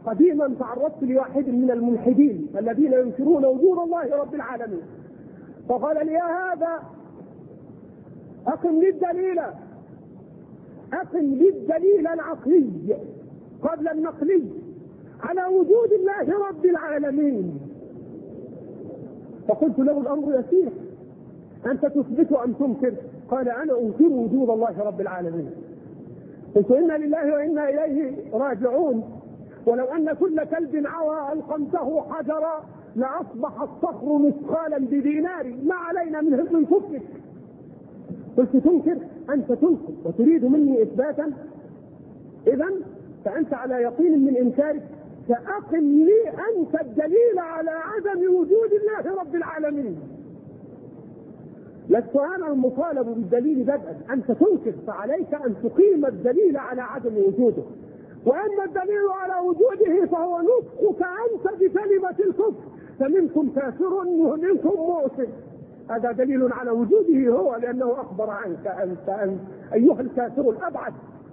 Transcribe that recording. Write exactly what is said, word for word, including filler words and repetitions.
قديما تعرضت لواحد من الملحدين الذين ينكرون وجود الله رب العالمين، فقال لي: يا هذا أقم لي الدليل أقم لي الدليل العقلي قبل النقلي على وجود الله رب العالمين. فقلت له: الأمر يسير، أنت تثبت أم تنكر؟ قال: أنا أنكر وجود الله رب العالمين. قلت: إنا لله وإنا إليه راجعون، ولو أن كل كلب عوى ألقمته حجرا لأصبح الصخر مثقالا بدينار، ما علينا من من كفرك. قلت: تنكر؟ أنت تنكر وتريد مني إثباتا؟ إذن فأنت على يقين من إنكارك، فأقم لي أنت الدليل على عدم وجود الله رب العالمين. لست أنا المطالب بالدليل بدءا، أنت تنكر، فعليك أن تقيم الدليل على عدم وجوده. وأما الدليل على وجوده فهو نطقك أنت بكلمة الكفر، فمنكم كافر ومنكم مؤمن. هذا دليل على وجوده هو، لأنه أخبر عنك أنت أنت أيها الكافر الأبعد